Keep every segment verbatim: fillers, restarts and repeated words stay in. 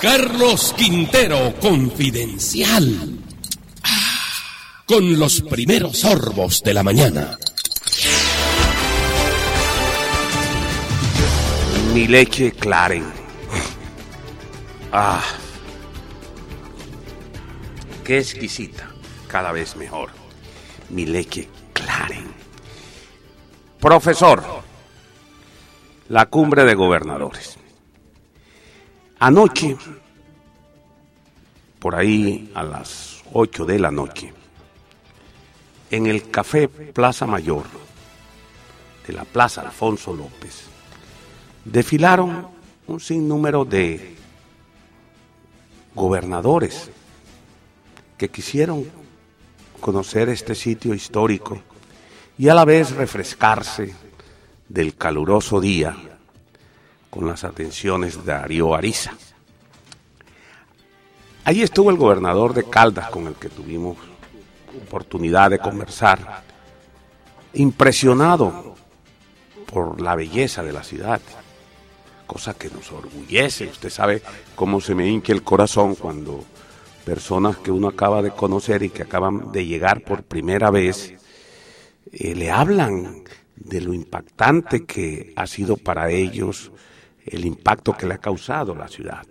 Carlos Quintero Confidencial. Con los primeros sorbos de la mañana. Mi leche Claren. Ah, qué exquisita, cada vez mejor. Mi leche Claren. Profesor, la cumbre de gobernadores. Anoche, por ahí a las ocho de la noche, en el Café Plaza Mayor de la Plaza Alfonso López, desfilaron un sinnúmero de gobernadores que quisieron conocer este sitio histórico y a la vez refrescarse del caluroso día con las atenciones de Darío Ariza. Allí estuvo el gobernador de Caldas, con el que tuvimos oportunidad de conversar, impresionado por la belleza de la ciudad, cosa que nos orgullece. Usted sabe cómo se me hincha el corazón cuando personas que uno acaba de conocer y que acaban de llegar por primera vez eh, le hablan de lo impactante que ha sido para ellos el impacto que le ha causado la ciudad.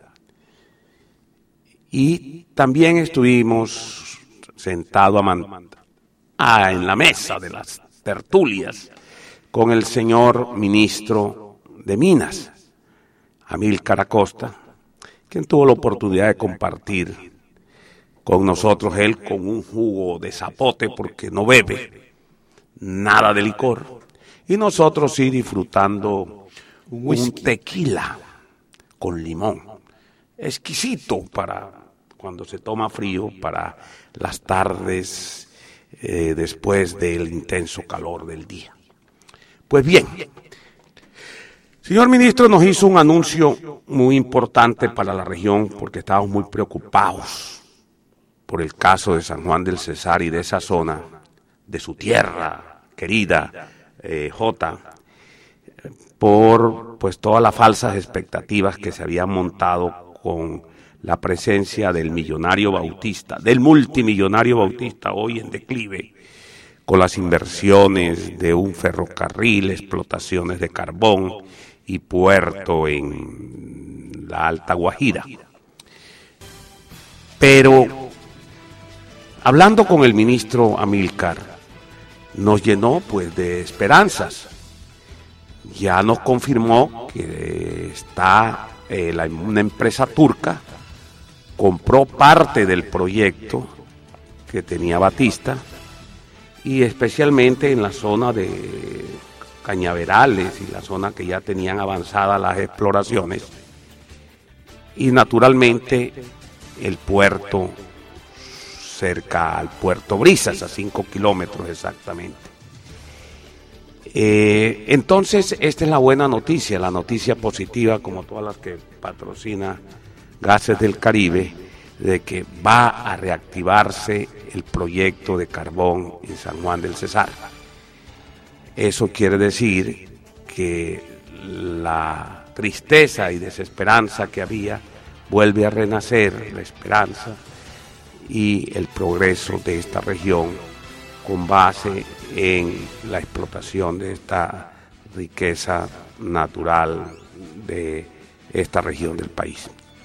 Y también estuvimos sentados a man- ah, en la mesa de las tertulias con el señor ministro de Minas, Amílcar Acosta, quien tuvo la oportunidad de compartir con nosotros, él con un jugo de zapote porque no bebe nada de licor, y nosotros sí disfrutando un tequila con limón, exquisito para cuando se toma frío, para las tardes eh, después del intenso calor del día. Pues bien, señor ministro nos hizo un anuncio muy importante para la región porque estábamos muy preocupados por el caso de San Juan del Cesar y de esa zona, de su tierra querida, eh, Jota, por pues todas las falsas expectativas que se habían montado con la presencia del millonario Bautista, del multimillonario Bautista hoy en declive, con las inversiones de un ferrocarril, explotaciones de carbón y puerto en la Alta Guajira. Pero hablando con el ministro Amílcar, nos llenó pues de esperanzas. Ya nos confirmó que está eh, la, una empresa turca compró parte del proyecto que tenía Batista, y especialmente en la zona de Cañaverales y la zona que ya tenían avanzadas las exploraciones, y naturalmente el puerto cerca al puerto Brisas, a cinco kilómetros exactamente. Eh, entonces, esta es la buena noticia, la noticia positiva, como todas las que patrocina Gases del Caribe, de que va a reactivarse el proyecto de carbón en San Juan del Cesar. Eso quiere decir que la tristeza y desesperanza que había vuelve a renacer, la esperanza y el progreso de esta región con base en la explotación de esta riqueza natural de esta región del país.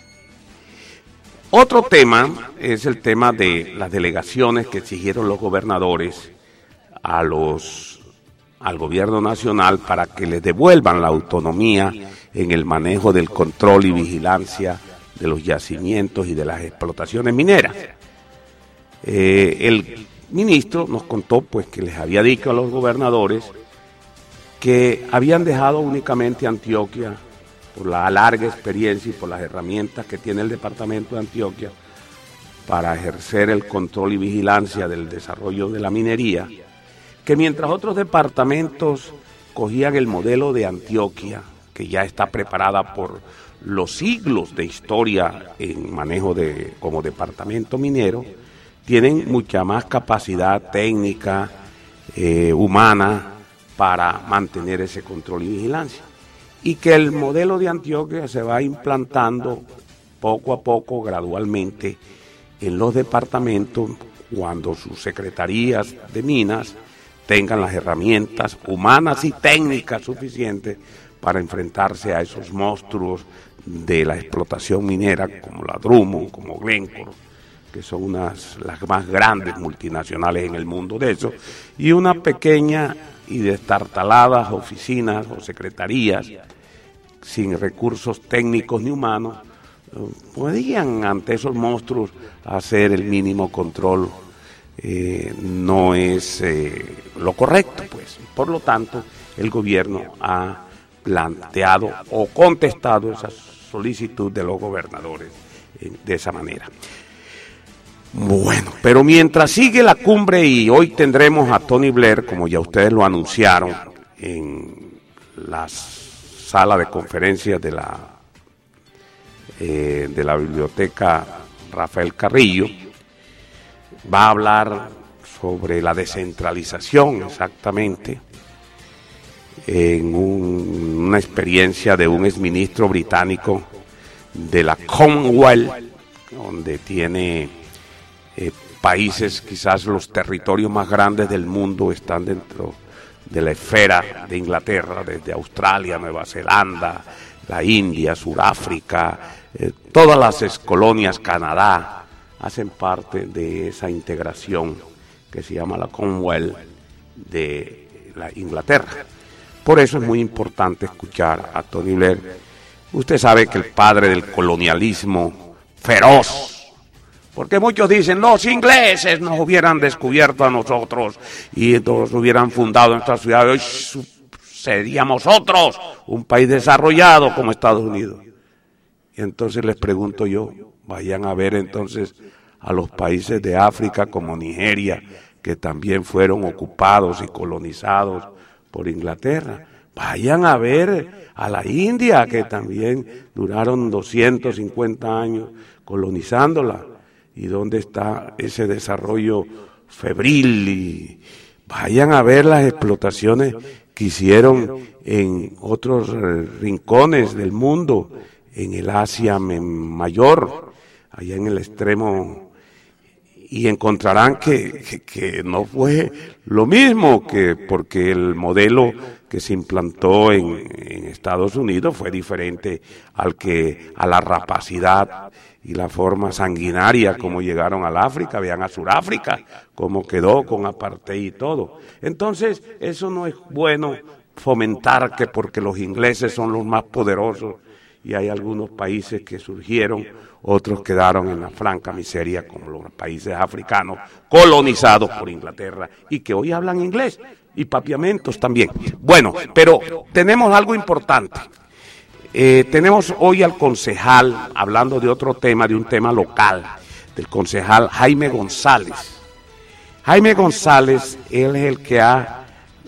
Otro tema es el tema de las delegaciones que exigieron los gobernadores a los, al gobierno nacional para que les devuelvan la autonomía en el manejo del control y vigilancia de los yacimientos y de las explotaciones mineras. Eh, el ministro nos contó pues que les había dicho a los gobernadores que habían dejado únicamente Antioquia por la larga experiencia y por las herramientas que tiene el departamento de Antioquia para ejercer el control y vigilancia del desarrollo de la minería, que mientras otros departamentos cogían el modelo de Antioquia, que ya está preparada por los siglos de historia en manejo de como departamento minero, tienen mucha más capacidad técnica, eh, humana, para mantener ese control y vigilancia. Y que el modelo de Antioquia se va implantando poco a poco, gradualmente, en los departamentos, cuando sus secretarías de minas tengan las herramientas humanas y técnicas suficientes para enfrentarse a esos monstruos de la explotación minera, como la Drummond, como Glencore, que son unas las más grandes multinacionales en el mundo de eso, y una pequeña y destartaladas oficinas o secretarías sin recursos técnicos ni humanos, podían ante esos monstruos hacer el mínimo control. Eh, no es eh, lo correcto, pues. Por lo tanto, el gobierno ha planteado o contestado esa solicitud de los gobernadores eh, de esa manera. Bueno, pero mientras sigue la cumbre, y hoy tendremos a Tony Blair, como ya ustedes lo anunciaron, en la sala de conferencias de la eh, de la biblioteca Rafael Carrillo, va a hablar sobre la descentralización, exactamente, en un, una experiencia de un exministro británico de la Commonwealth, donde tiene eh, países, quizás los territorios más grandes del mundo están dentro de la esfera de Inglaterra, desde Australia, Nueva Zelanda, la India, Sudáfrica, eh, todas las excolonias, Canadá, hacen parte de esa integración que se llama la Commonwealth de la Inglaterra. Por eso es muy importante escuchar a Tony Blair. Usted sabe que el padre del colonialismo feroz, porque muchos dicen, los ingleses nos hubieran descubierto a nosotros y entonces hubieran fundado nuestra ciudad, hoy seríamos otros, un país desarrollado como Estados Unidos. Y entonces les pregunto yo, vayan a ver entonces a los países de África como Nigeria, que también fueron ocupados y colonizados por Inglaterra. Vayan a ver a la India, que también duraron doscientos cincuenta años colonizándola. ¿Y dónde está ese desarrollo febril? Y vayan a ver las explotaciones que hicieron en otros rincones del mundo, en el Asia Mayor, allá en el extremo, y encontrarán que, que, que no fue lo mismo, que porque el modelo que se implantó en, en Estados Unidos fue diferente al que a la rapacidad y la forma sanguinaria como llegaron al África. Vean a Sudáfrica cómo quedó con apartheid y todo. Entonces, eso no es bueno fomentar que porque los ingleses son los más poderosos y hay algunos países que surgieron, otros quedaron en la franca miseria, como los países africanos colonizados por Inglaterra y que hoy hablan inglés, y papiamentos también. Bueno, pero tenemos algo importante. Eh, tenemos hoy al concejal, hablando de otro tema, de un tema local, del concejal Jaime González. Jaime González, él es el que ha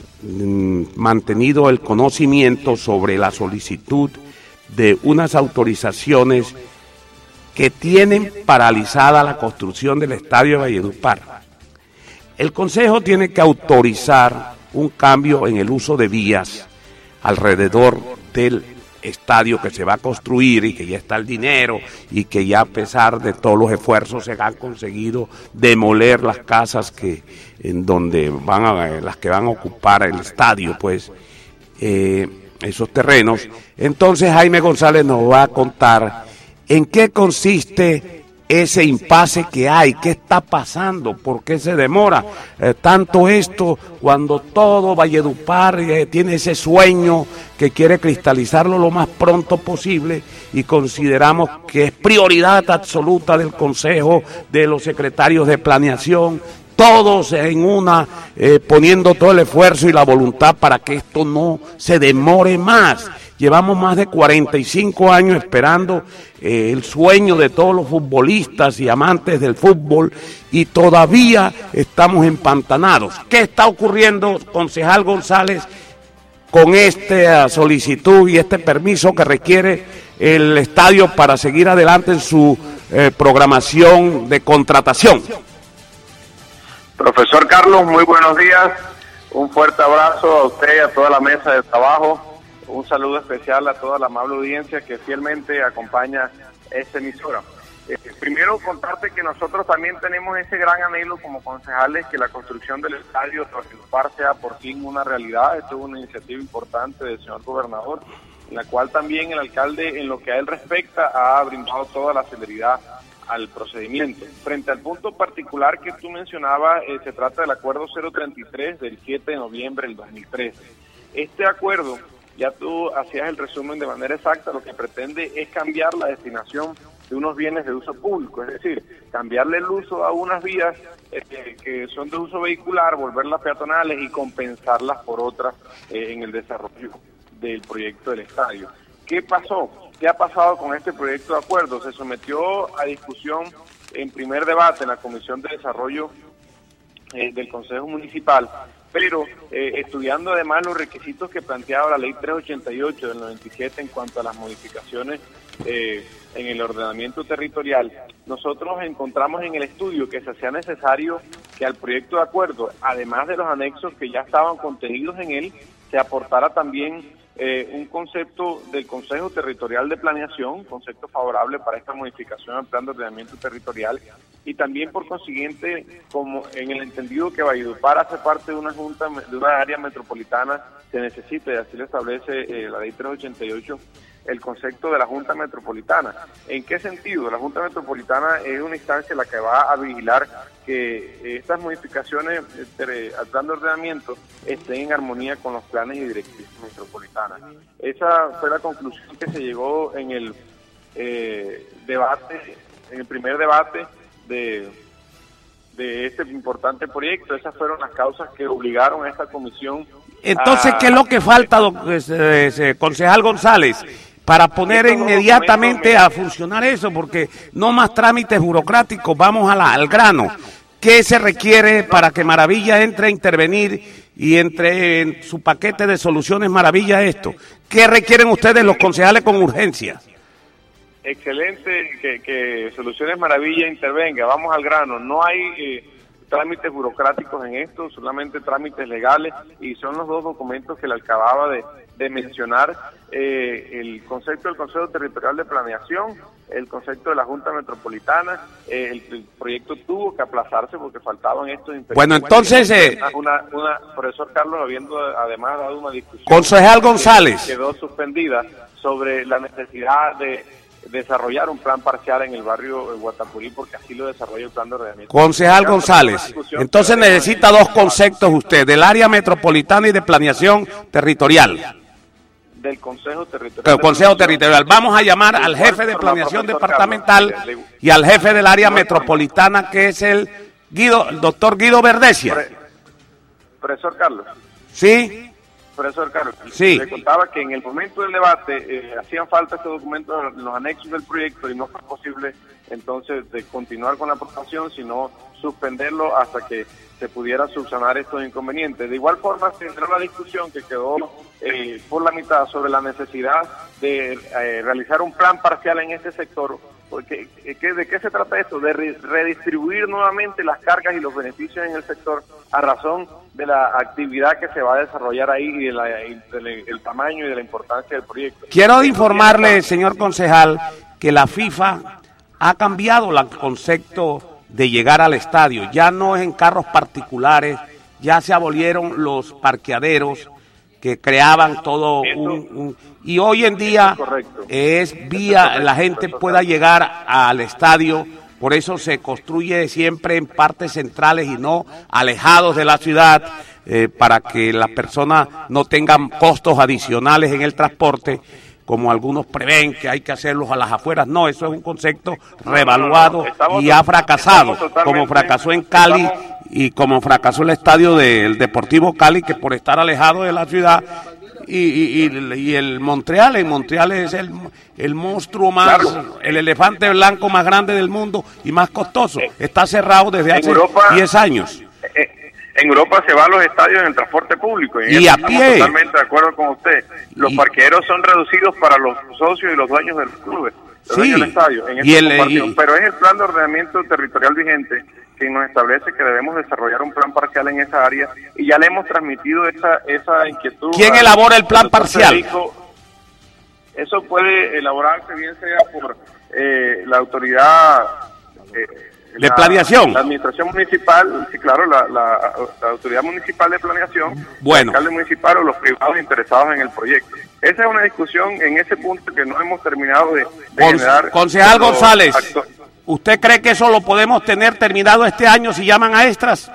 mm, mantenido el conocimiento sobre la solicitud de unas autorizaciones que tienen paralizada la construcción del estadio de Valledupar. El Consejo tiene que autorizar un cambio en el uso de vías alrededor del estadio que se va a construir y que ya está el dinero y que ya a pesar de todos los esfuerzos se han conseguido demoler las casas que en donde van a, las que van a ocupar el estadio, pues eh, esos terrenos. Entonces Jaime González nos va a contar en qué consiste ese impasse que hay, qué está pasando, por qué se demora eh, tanto esto cuando todo Valledupar eh, tiene ese sueño que quiere cristalizarlo lo más pronto posible, y consideramos que es prioridad absoluta del Consejo, de los secretarios de planeación, todos en una, eh, poniendo todo el esfuerzo y la voluntad para que esto no se demore más. Llevamos más de cuarenta y cinco años esperando eh, el sueño de todos los futbolistas y amantes del fútbol, y todavía estamos empantanados. ¿Qué está ocurriendo, concejal González, con esta solicitud y este permiso que requiere el estadio para seguir adelante en su eh, programación de contratación? Profesor Carlos, muy buenos días. Un fuerte abrazo a usted y a toda la mesa de trabajo. Un saludo especial a toda la amable audiencia que fielmente acompaña esta emisora. Eh, primero contarte que nosotros también tenemos ese gran anhelo como concejales que la construcción del estadio de Valledupar sea por fin una realidad. Esto es una iniciativa importante del señor gobernador, en la cual también el alcalde, en lo que a él respecta, ha brindado toda la celeridad al procedimiento. Frente al punto particular que tú mencionabas, eh, se trata del acuerdo cero treinta y tres del siete de noviembre del dos mil trece. Este acuerdo, ya tú hacías el resumen de manera exacta, lo que pretende es cambiar la destinación de unos bienes de uso público, es decir, cambiarle el uso a unas vías eh, que son de uso vehicular, volverlas peatonales y compensarlas por otras eh, en el desarrollo del proyecto del estadio. ¿Qué pasó? ¿Qué ha pasado con este proyecto de acuerdo? Se sometió a discusión en primer debate en la Comisión de Desarrollo eh, del Consejo Municipal, pero eh, estudiando además los requisitos que planteaba la Ley trescientos ochenta y ocho del noventa y siete en cuanto a las modificaciones eh, en el ordenamiento territorial, nosotros encontramos en el estudio que se hacía necesario que al proyecto de acuerdo, además de los anexos que ya estaban contenidos en él, se aportara también eh, un concepto del Consejo Territorial de Planeación, concepto favorable para esta modificación al plan de ordenamiento territorial, y también por consiguiente, como en el entendido que Valledupar hace parte de una junta, de una área metropolitana, se necesita, y así lo establece eh, la Ley trescientos ochenta y ocho, el concepto de la Junta Metropolitana. ¿En qué sentido? La Junta Metropolitana es una instancia la que va a vigilar que estas modificaciones eh, al plan de ordenamiento estén en armonía con los planes y directrices metropolitanas. Esa fue la conclusión que se llegó en el eh, debate, en el primer debate de, de este importante proyecto. Esas fueron las causas que obligaron a esta comisión. Entonces, a, ¿qué es lo que falta, don, eh, eh, concejal González, para poner inmediatamente a funcionar eso? Porque no más trámites burocráticos, vamos a la, al grano. ¿Qué se requiere para que Maravilla entre a intervenir y entre en su paquete de soluciones Maravilla esto? ¿Qué requieren ustedes los concejales con urgencia? Excelente que, que Soluciones Maravilla intervenga. Vamos al grano. No hay eh, trámites burocráticos en esto, solamente trámites legales, y son los dos documentos que le acababa de, de mencionar, eh, el concepto del Consejo Territorial de Planeación, el concepto de la Junta Metropolitana. eh, el, el proyecto tuvo que aplazarse porque faltaban estos impedimentos. Bueno, entonces... Eh, una, una, profesor Carlos, habiendo además dado una discusión... Concejal González. Que quedó suspendida sobre la necesidad de desarrollar un plan parcial en el barrio Guatapurí, porque así lo desarrolla el plan de ordenamiento. Concejal González, entonces necesita dos conceptos usted, del área metropolitana y de planeación territorial. Del Consejo Territorial. El Consejo Territorial. Vamos a llamar al jefe de planeación departamental y al jefe del área metropolitana, que es el Guido, el doctor Guido Verdecia. Profesor Carlos. Sí. Profesor Carlos, sí. Le contaba que en el momento del debate eh, hacían falta estos documentos en los anexos del proyecto y no fue posible entonces de continuar con la aprobación, sino suspenderlo hasta que se pudiera subsanar estos inconvenientes. De igual forma se entró la discusión que quedó eh, por la mitad sobre la necesidad de eh, realizar un plan parcial en este sector. Porque, ¿de qué se trata esto? De re redistribuir nuevamente las cargas y los beneficios en el sector a razón de la actividad que se va a desarrollar ahí y del de el tamaño y de la importancia del proyecto. Quiero informarle, señor concejal, que la FIFA ha cambiado el concepto de llegar al estadio. Ya no es en carros particulares, ya se abolieron los parqueaderos que creaban todo un, un... Y hoy en día es, es vía, la gente pueda llegar al estadio, por eso se construye siempre en partes centrales y no alejados de la ciudad, eh, para que las personas no tengan costos adicionales en el transporte, como algunos prevén que hay que hacerlos a las afueras. No, eso es un concepto revaluado y ha fracasado, como fracasó en Cali y como fracasó el estadio del Deportivo Cali, que por estar alejado de la ciudad, y, y, y, y el Montreal, en Montreal es el, el monstruo más, claro, el elefante blanco más grande del mundo y más costoso. Está cerrado desde hace diez años. En Europa se va a los estadios en el transporte público. Y, y a pie. Totalmente de acuerdo con usted. Los y, parqueaderos son reducidos para los socios y los dueños del club, los sí, dueños del estadio. En y el, y, pero es el plan de ordenamiento territorial vigente que nos establece que debemos desarrollar un plan parcial en esa área, y ya le hemos transmitido esa, esa inquietud. ¿Quién elabora el plan parcial? Eso puede elaborarse bien sea por eh, la autoridad eh, de la, planeación. La administración municipal, sí, claro, la, la, la autoridad municipal de planeación, bueno. el alcalde municipal o los privados interesados en el proyecto. Esa es una discusión en ese punto que no hemos terminado de, de Con, generar. Concejal González, acto- ¿usted cree que eso lo podemos tener terminado este año si llaman a extras?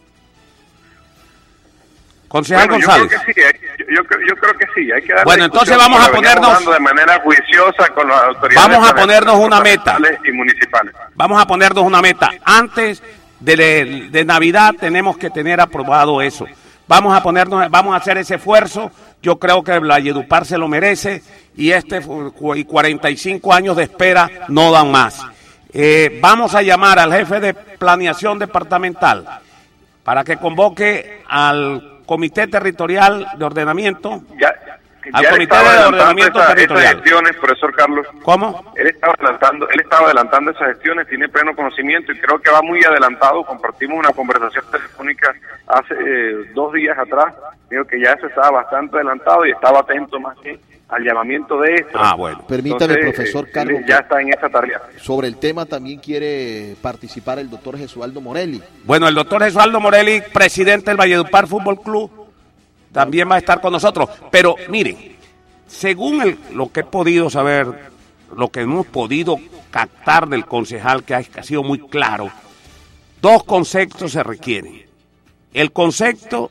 Concejal bueno, González. Yo creo que sí, hay, yo, yo, yo creo que sí, hay que dar. Bueno, entonces vamos a ponernos de manera juiciosa con las autoridades. Vamos a ponernos una meta. Y municipales. Vamos a ponernos una meta. Antes de, de, de Navidad tenemos que tener aprobado eso. Vamos a ponernos, vamos a hacer ese esfuerzo. Yo creo que Valledupar se lo merece y este y cuarenta y cinco años de espera no dan más. Eh, vamos a llamar al jefe de planeación departamental para que convoque al Comité Territorial de Ordenamiento. Ya, al ya Comité de Ordenamiento esa, Territorial. Esas gestiones, profesor Carlos. ¿Cómo? Él estaba adelantando, él estaba adelantando esas gestiones, tiene pleno conocimiento y creo que va muy adelantado. Compartimos una conversación telefónica hace eh, dos días atrás. Digo que ya eso estaba bastante adelantado y estaba atento más que al llamamiento de esto. Ah, bueno. Permítame, Entonces, profesor eh, Carlos. Ya está en esa tarea. Sobre el tema también quiere participar el doctor Jesualdo Morelli. Bueno, el doctor Jesualdo Morelli, presidente del Valledupar Fútbol Club, también va a estar con nosotros. Pero miren, según el, lo que he podido saber, lo que hemos podido captar del concejal, que ha, que ha sido muy claro, dos conceptos se requieren. El concepto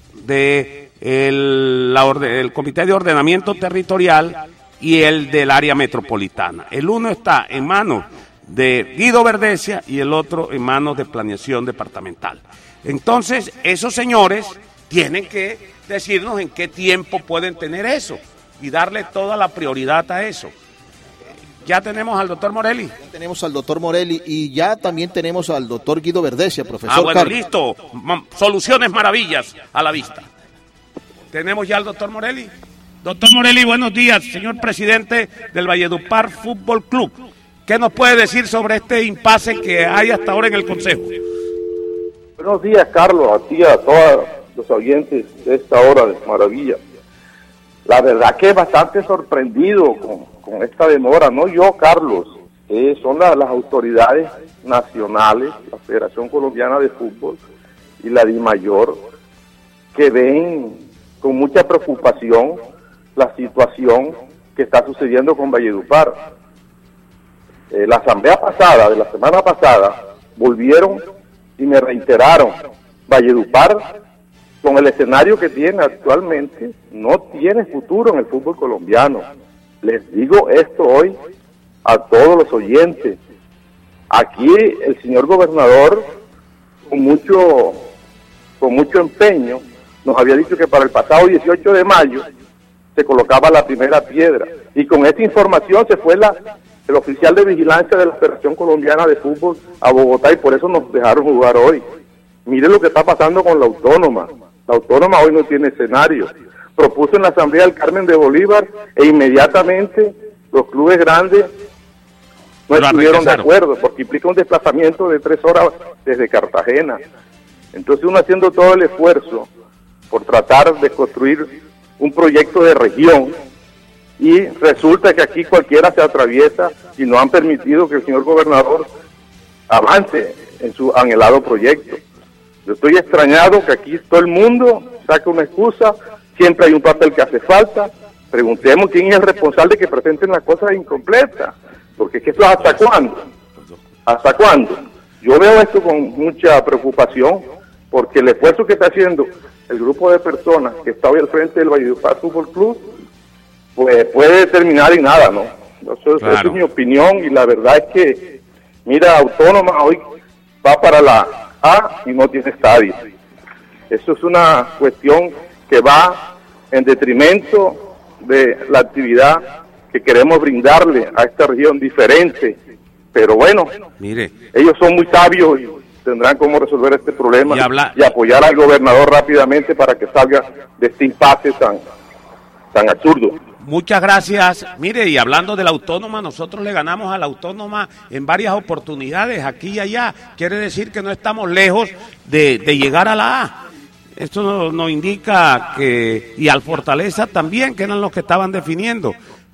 de el, la orde, el Comité de Ordenamiento Territorial y el del área metropolitana. El uno está en manos de Guido Verdecia y el otro en manos de Planeación Departamental. Entonces, esos señores tienen que decirnos en qué tiempo pueden tener eso y darle toda la prioridad a eso. Ya tenemos al doctor Morelli. Ya tenemos al doctor Morelli y ya también tenemos al doctor Guido Verdecia, profesor. Ah, bueno, Carlos. listo. Soluciones maravillas a la vista. Tenemos ya al doctor Morelli. Doctor Morelli, buenos días, señor presidente del Valledupar Fútbol Club. ¿Qué nos puede decir sobre este impasse que hay hasta ahora en el Consejo? Buenos días, Carlos, a ti, a todos los oyentes de esta hora de maravilla. La verdad que bastante sorprendido con, con esta demora, no yo, Carlos, eh, son la, las autoridades nacionales, la Federación Colombiana de Fútbol y la DIMAYOR, que ven con mucha preocupación la situación que está sucediendo con Valledupar. Eh, la asamblea pasada, de la semana pasada, volvieron y me reiteraron, Valledupar, con el escenario que tiene actualmente, no tiene futuro en el fútbol colombiano. Les digo esto hoy a todos los oyentes. Aquí el señor gobernador, con mucho, con mucho empeño, nos había dicho que para el pasado dieciocho de mayo se colocaba la primera piedra. Y con esta información se fue la, el oficial de vigilancia de la Federación Colombiana de Fútbol a Bogotá y por eso nos dejaron jugar hoy. Mire lo que está pasando con la Autónoma. La Autónoma hoy no tiene escenario. Propuso en la Asamblea del Carmen de Bolívar e inmediatamente los clubes grandes no Pero estuvieron de acuerdo porque implica un desplazamiento de tres horas desde Cartagena. Entonces uno haciendo todo el esfuerzo por tratar de construir un proyecto de región y resulta que aquí cualquiera se atraviesa y no han permitido que el señor gobernador avance en su anhelado proyecto. Yo estoy extrañado que aquí todo el mundo saque una excusa, siempre hay un papel que hace falta, preguntemos quién es el responsable de que presenten las cosas incompletas, porque es que esto es hasta cuándo, hasta cuándo. Yo veo esto con mucha preocupación, porque el esfuerzo que está haciendo el grupo de personas que está hoy al frente del Valledupar Fútbol Club, pues puede terminar en nada, ¿no? Eso, claro. Esa es mi opinión y la verdad es que, mira, Autónoma hoy va para la A y no tiene estadio. Eso es una cuestión que va en detrimento de la actividad que queremos brindarle a esta región diferente. Pero bueno, mire, ellos son muy sabios y tendrán cómo resolver este problema y, habla... y apoyar al gobernador rápidamente para que salga de este impasse tan, tan absurdo. Muchas gracias. Mire, y hablando de la Autónoma, nosotros le ganamos a la Autónoma en varias oportunidades, aquí y allá. Quiere decir que no estamos lejos de, de llegar a la A. Esto nos, nos indica que, y al Fortaleza también, que eran los que estaban definiendo.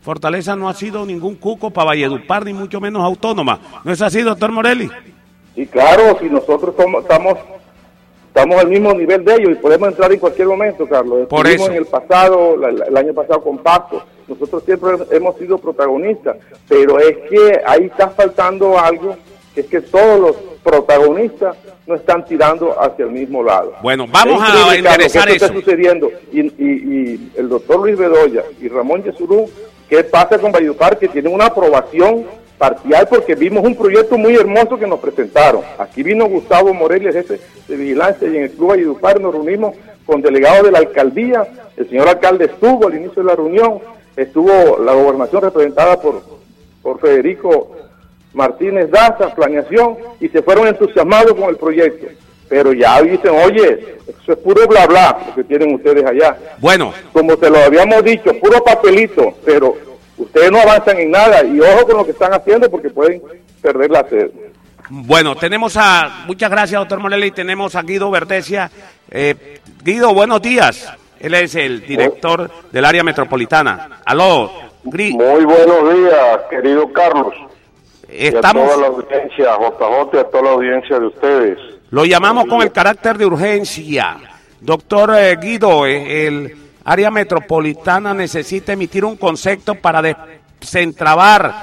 Fortaleza no ha sido ningún cuco para Valledupar, ni mucho menos autónoma. ¿No es así, doctor Morelli? Y claro, si nosotros somos, estamos estamos al mismo nivel de ellos y podemos entrar en cualquier momento, Carlos. Por Estuvimos eso. en el pasado, la, la, el año pasado con Pasto, nosotros siempre hemos sido protagonistas, pero es que ahí está faltando algo, que es que todos los protagonistas no están tirando hacia el mismo lado. Bueno, vamos es a enderezar que esto eso. Está sucediendo y, y, y el doctor Luis Bedoya y Ramón Yesurún, ¿qué pasa con Valledupar? Que tienen una aprobación parcial porque vimos un proyecto muy hermoso que nos presentaron. Aquí vino Gustavo Morelli, jefe de vigilancia, y en el Club Valledupar nos reunimos con delegados de la alcaldía. El señor alcalde estuvo al inicio de la reunión, estuvo la gobernación representada por, por Federico Martínez Daza, planeación, y se fueron entusiasmados con el proyecto. Pero ya dicen, oye, eso es puro bla bla, lo que tienen ustedes allá. Bueno. Como se lo habíamos dicho, puro papelito, pero ustedes no avanzan en nada, y ojo con lo que están haciendo porque pueden perder la sede. Bueno, tenemos a, muchas gracias, doctor Morelli, tenemos a Guido Verdesia. Eh, Guido, buenos días. Él es el director del área metropolitana. Aló, Gri Muy buenos días, querido Carlos. Estamos... Y a toda la audiencia, J J, y a toda la audiencia de ustedes. Lo llamamos con el carácter de urgencia. Doctor eh, Guido, eh, el área metropolitana necesita emitir un concepto para desentrabar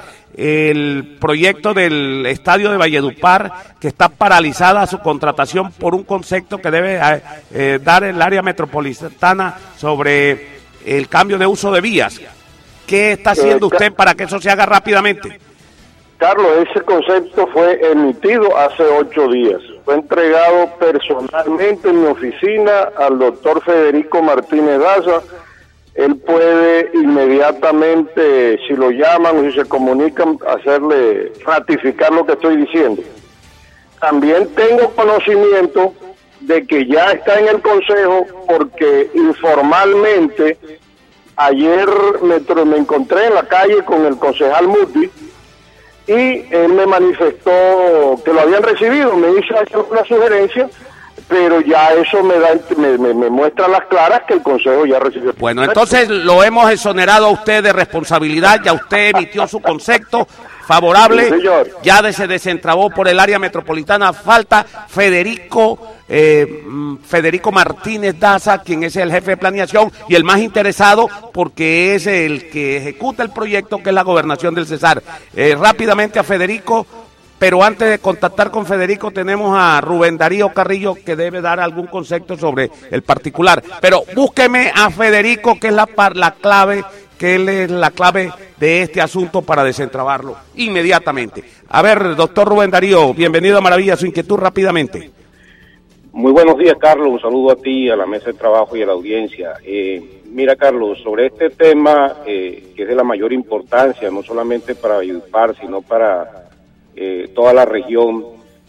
el proyecto del estadio de Valledupar, que está paralizada su contratación por un concepto que debe eh, dar el área metropolitana sobre el cambio de uso de vías. ¿Qué está haciendo usted para que eso se haga rápidamente? Carlos, ese concepto fue emitido hace ocho días. Fue entregado personalmente en mi oficina al doctor Federico Martínez Daza. Él puede inmediatamente, si lo llaman o si se comunican, hacerle ratificar lo que estoy diciendo. También tengo conocimiento de que ya está en el Consejo, porque informalmente ayer me, me encontré en la calle con el concejal Muti, y él me manifestó que lo habían recibido, me hizo una sugerencia, pero ya eso me da me, me, me muestra a las claras que el Consejo ya recibió. Bueno, entonces lo hemos exonerado a usted de responsabilidad, ya usted emitió su concepto favorable, sí, ya se desentrabó por el área metropolitana. Falta Federico eh, Federico Martínez Daza, quien es el jefe de planeación y el más interesado porque es el que ejecuta el proyecto, que es la gobernación del Cesar. Eh, rápidamente a Federico, pero antes de contactar con Federico tenemos a Rubén Darío Carrillo, que debe dar algún concepto sobre el particular. Pero búsqueme a Federico, que es la, la clave, que él es la clave de este asunto para desentrabarlo inmediatamente. A ver, doctor Rubén Darío, bienvenido a Maravilla, su inquietud rápidamente. Muy buenos días, Carlos, un saludo a ti, a la mesa de trabajo y a la audiencia. Eh, mira, Carlos, sobre este tema eh, que es de la mayor importancia, no solamente para Valledupar, sino para eh, toda la región,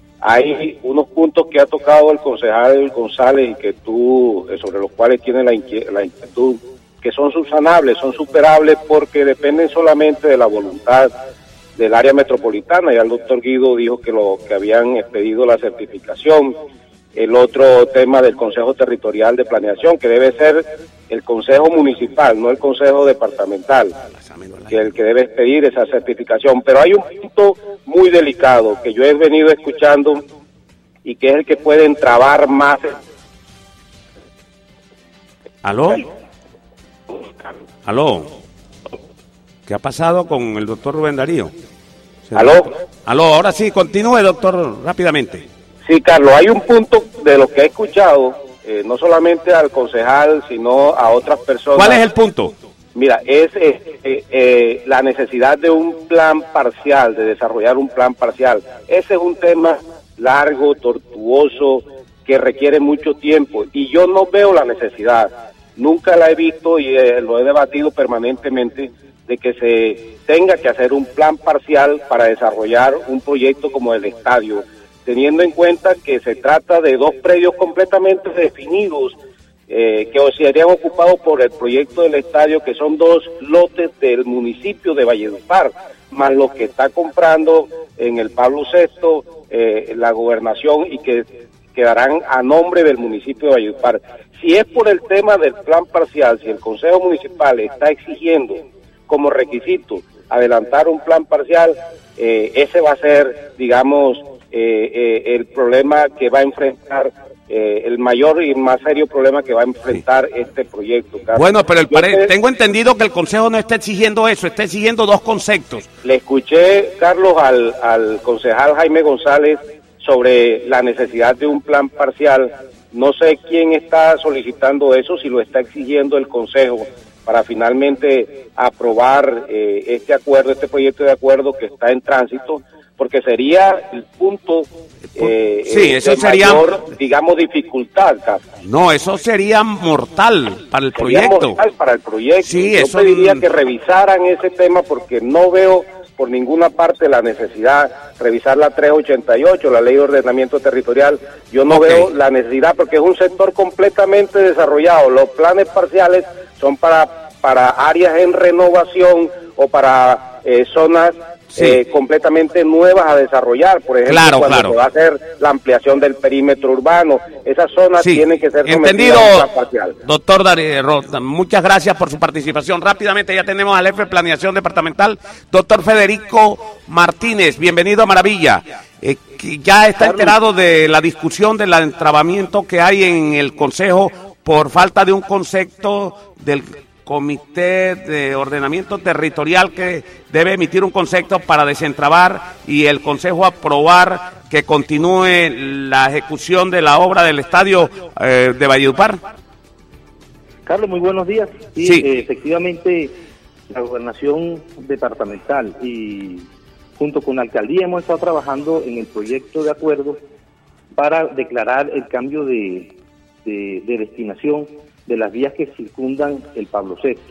hay unos puntos que ha tocado el concejal González y que tú, eh, sobre los cuales tienes la, inquiet la inquietud, que son subsanables, son superables porque dependen solamente de la voluntad del área metropolitana. Ya el doctor Guido dijo que lo que habían expedido la certificación. El otro tema del Consejo Territorial de Planeación, que debe ser el Consejo Municipal, no el Consejo Departamental, que es el que debe expedir esa certificación. Pero hay un punto muy delicado que yo he venido escuchando y que es el que puede entrabar más. ¿Aló? ¿Aló? ¿Qué ha pasado con el doctor Rubén Darío? ¿Aló? ¿Aló? Ahora sí, continúe, doctor, rápidamente. Sí, Carlos, hay un punto de lo que he escuchado, eh, no solamente al concejal, sino a otras personas. ¿Cuál es el punto? Mira, es eh, eh, eh, la necesidad de un plan parcial, de desarrollar un plan parcial. Ese es un tema largo, tortuoso, que requiere mucho tiempo, y yo no veo la necesidad, nunca la he visto y eh, lo he debatido permanentemente, de que se tenga que hacer un plan parcial para desarrollar un proyecto como el estadio, teniendo en cuenta que se trata de dos predios completamente definidos, eh, que serían ocupados por el proyecto del estadio, que son dos lotes del municipio de Valledupar, más los que está comprando en el Pablo sexto eh, la gobernación, y que quedarán a nombre del municipio de Valledupar. Si es por el tema del plan parcial, si el Consejo Municipal está exigiendo como requisito adelantar un plan parcial, eh, ese va a ser, digamos, eh, eh, el problema que va a enfrentar, eh, el mayor y más serio problema que va a enfrentar sí. este proyecto. Carlos. Bueno, pero el pare... te... tengo entendido que el Consejo no está exigiendo eso, está exigiendo dos conceptos. Le escuché, Carlos, al, al concejal Jaime González sobre la necesidad de un plan parcial. No sé quién está solicitando eso, si lo está exigiendo el Consejo para finalmente aprobar eh, este acuerdo, este proyecto de acuerdo que está en tránsito, porque sería el punto eh, sí, eso de sería, mayor, digamos, dificultad, Carlos. No, eso sería mortal para el sería proyecto. mortal para el proyecto. Sí, Yo eso... pediría que revisaran ese tema porque no veo por ninguna parte la necesidad de revisar la tres ochenta y ocho, la Ley de Ordenamiento Territorial. Yo no okay. veo la necesidad porque es un sector completamente desarrollado. Los planes parciales son para, para áreas en renovación o para eh, zonas sí. eh, completamente nuevas a desarrollar. Por ejemplo, claro, cuando claro. se va a hacer la ampliación del perímetro urbano, esas zonas sí. tienen que ser entendido, a un plan parcial. Doctor Darío Rota, muchas gracias por su participación. Rápidamente ya tenemos al jefe de Planeación Departamental, doctor Federico Martínez. Bienvenido a Maravilla. Eh, ya está enterado de la discusión del entrabamiento que hay en el Consejo por falta de un concepto del Comité de Ordenamiento Territorial que debe emitir un concepto para desentrabar y el Consejo aprobar que continúe la ejecución de la obra del estadio eh, de Valledupar. Carlos, muy buenos días. Sí, sí. Eh, efectivamente, la Gobernación Departamental y junto con la Alcaldía hemos estado trabajando en el proyecto de acuerdo para declarar el cambio de, de, de destinación de las vías que circundan el Pablo sexto.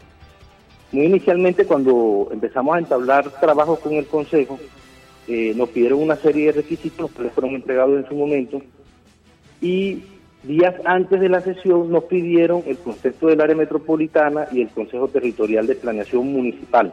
Muy inicialmente, cuando empezamos a entablar trabajos con el Consejo, eh, nos pidieron una serie de requisitos que les fueron entregados en su momento, y días antes de la sesión nos pidieron el concepto del área metropolitana y el Consejo Territorial de Planeación Municipal.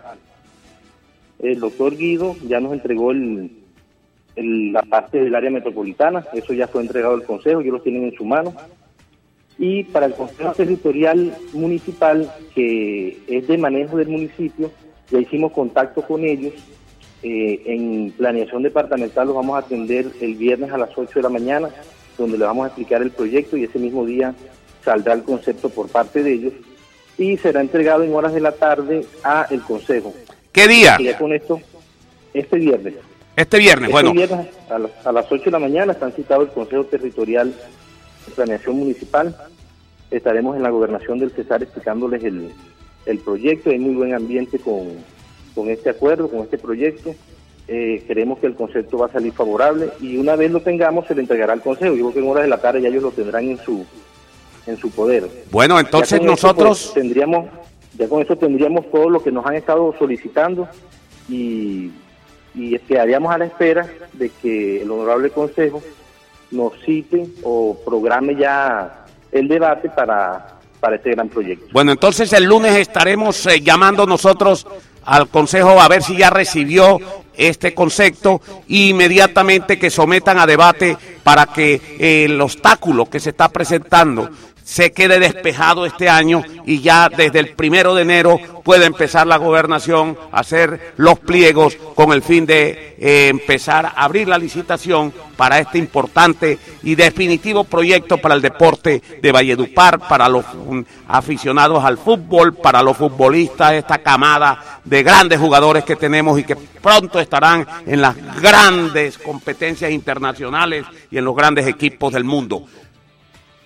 El doctor Guido ya nos entregó el, el, la parte del área metropolitana, eso ya fue entregado al Consejo, ellos lo tienen en su mano. Y para el Consejo Territorial Municipal, que es de manejo del municipio, ya hicimos contacto con ellos. Eh, en planeación departamental los vamos a atender el viernes a las ocho de la mañana, donde les vamos a explicar el proyecto y ese mismo día saldrá el concepto por parte de ellos y será entregado en horas de la tarde a el Consejo. ¿Qué día? Y ya con esto, este viernes. Este viernes, este bueno. Viernes a las, a las ocho de la mañana están citados el Consejo Territorial de Planeación Municipal. Estaremos en la gobernación del Cesar explicándoles el, el proyecto. Hay muy buen ambiente con, con este acuerdo, con este proyecto. Eh, creemos que el concepto va a salir favorable y una vez lo tengamos se le entregará al Consejo. Yo creo que en horas de la tarde ya ellos lo tendrán en su en su poder. Bueno, entonces nosotros eso, pues, tendríamos ya con eso tendríamos todo lo que nos han estado solicitando y, y quedaríamos a la espera de que el honorable Consejo nos cite o programe ya el debate para, para este gran proyecto. Bueno, entonces el lunes estaremos eh, llamando nosotros al Consejo a ver si ya recibió este concepto e inmediatamente que sometan a debate para que eh, el obstáculo que se está presentando se quede despejado este año y ya desde el primero de enero puede empezar la gobernación a hacer los pliegos con el fin de eh, empezar a abrir la licitación para este importante y definitivo proyecto para el deporte de Valledupar, para los um, aficionados al fútbol, para los futbolistas, esta camada de grandes jugadores que tenemos y que pronto estarán en las grandes competencias internacionales y en los grandes equipos del mundo.